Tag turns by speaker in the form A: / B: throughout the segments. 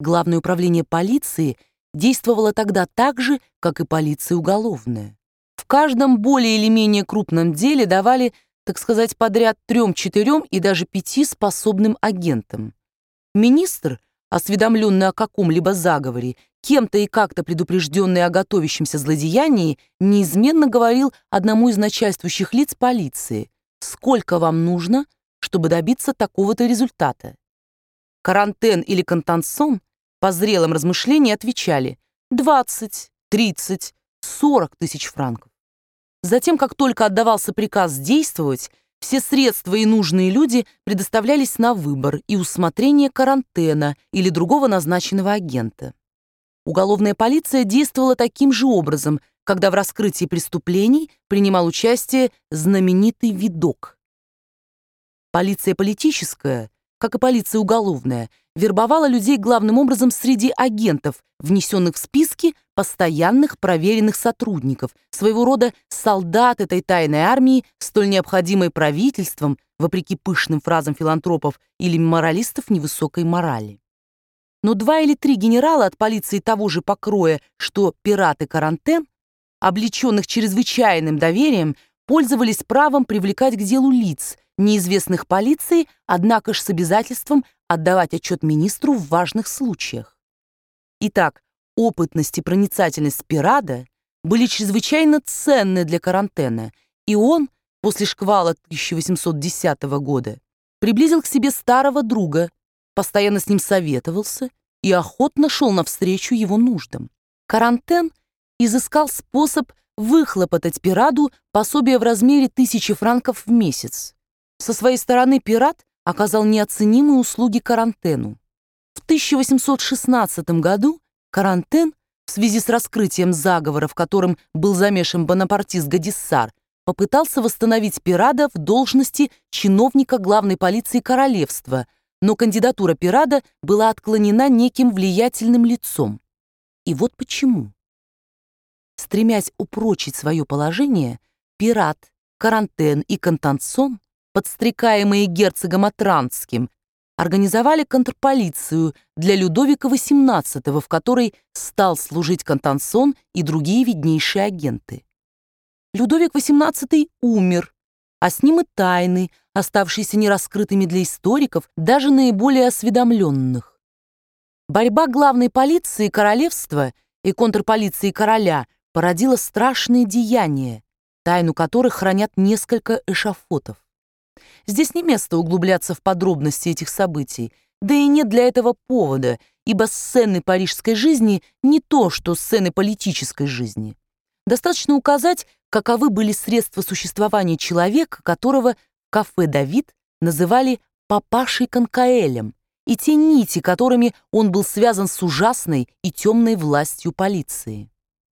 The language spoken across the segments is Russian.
A: Главное управление полиции действовало тогда так же, как и полиция уголовная. В каждом более или менее крупном деле давали, так сказать, подряд 3, 4 и даже 5 способным агентам. Министр, осведомленный о каком-либо заговоре, кем-то и как-то предупрежденный о готовящемся злодеянии, неизменно говорил одному из начальствующих лиц полиции: «Сколько вам нужно, чтобы добиться такого-то результата?» Карантен или Контансон по зрелом размышлении отвечали: 20, 30, 40 тысяч франков. Затем, как только отдавался приказ действовать, все средства и нужные люди предоставлялись на выбор и усмотрение Карантена или другого назначенного агента. Уголовная полиция действовала таким же образом, когда в раскрытии преступлений принимал участие знаменитый Видок. Полиция политическая, как и полиция уголовная, вербовала людей главным образом среди агентов, внесенных в списки постоянных проверенных сотрудников, своего рода солдат этой тайной армии, столь необходимой правительством, вопреки пышным фразам филантропов или моралистов невысокой морали. Но 2 или 3 генерала от полиции того же покроя, что пираты Карантен, облеченных чрезвычайным доверием, пользовались правом привлекать к делу лиц, неизвестных полиции, однако ж с обязательством отдавать отчет министру в важных случаях. Итак, опытность и проницательность Пирада были чрезвычайно ценны для Карантена, и он, после шквала 1810 года, приблизил к себе старого друга, постоянно с ним советовался и охотно шел навстречу его нуждам. Карантен изыскал способ выхлопотать Пираду пособие в размере 1000 франков в месяц. Со своей стороны Пират оказал неоценимые услуги Карантену. В 1816 году Карантен, в связи с раскрытием заговора, в котором был замешан бонапартист Гадиссар, попытался восстановить Пирада в должности чиновника главной полиции королевства, но кандидатура Пирада была отклонена неким влиятельным лицом. И вот почему. Стремясь упрочить свое положение, Пират, Карантен и Контансон, подстрекаемые герцогом Отранским, организовали контрполицию для Людовика XVIII, в которой стал служить Контансон и другие виднейшие агенты. Людовик XVIII умер, а с ним и тайны, оставшиеся нераскрытыми для историков, даже наиболее осведомленных. Борьба главной полиции королевства и контрполиции короля породила страшные деяния, тайну которых хранят несколько эшафотов. Здесь не место углубляться в подробности этих событий, да и нет для этого повода, ибо сцены парижской жизни не то, что сцены политической жизни. Достаточно указать, каковы были средства существования человека, которого в кафе «Давид» называли «папашей Конкаэлем», и те нити, которыми он был связан с ужасной и темной властью полиции.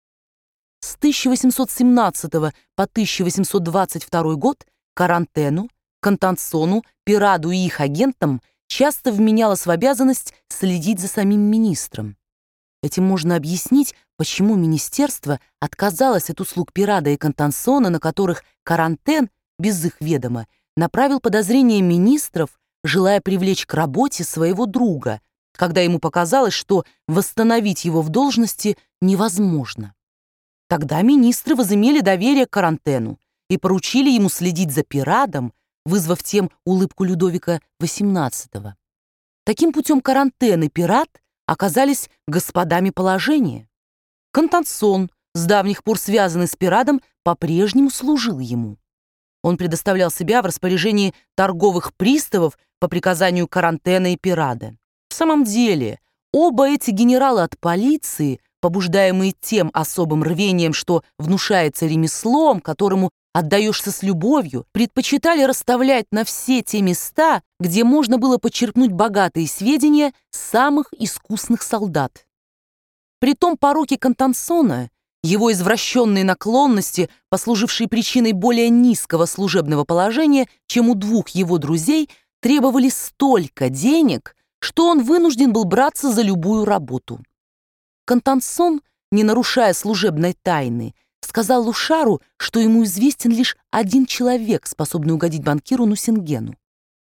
A: С 1817 по 1822 год Карантену, Контансону, Пираду и их агентам часто вменялось в обязанность следить за самим министром. Этим можно объяснить, почему министерство отказалось от услуг Пирада и Контансона, на которых Карантен, без их ведома, направил подозрения министров, желая привлечь к работе своего друга, когда ему показалось, что восстановить его в должности невозможно. Тогда министры возымели доверие к Карантену и поручили ему следить за Пирадом, вызвав тем улыбку Людовика XVIII. Таким путем Карантен и Пирад оказались господами положения. Контансон, с давних пор связанный с Пирадом, по-прежнему служил ему. Он предоставлял себя в распоряжении торговых приставов по приказанию Карантена и Пирада. В самом деле, оба эти генерала от полиции, побуждаемые тем особым рвением, что внушается ремеслом, которому отдаешься с любовью, предпочитали расставлять на все те места, где можно было почерпнуть богатые сведения самых искусных солдат. Притом пороки Контансона, его извращенные наклонности, послужившие причиной более низкого служебного положения, чем у двух его друзей, требовали столько денег, что он вынужден был браться за любую работу. Контансон, не нарушая служебной тайны, сказал Лушару, что ему известен лишь один человек, способный угодить банкиру Нусингену.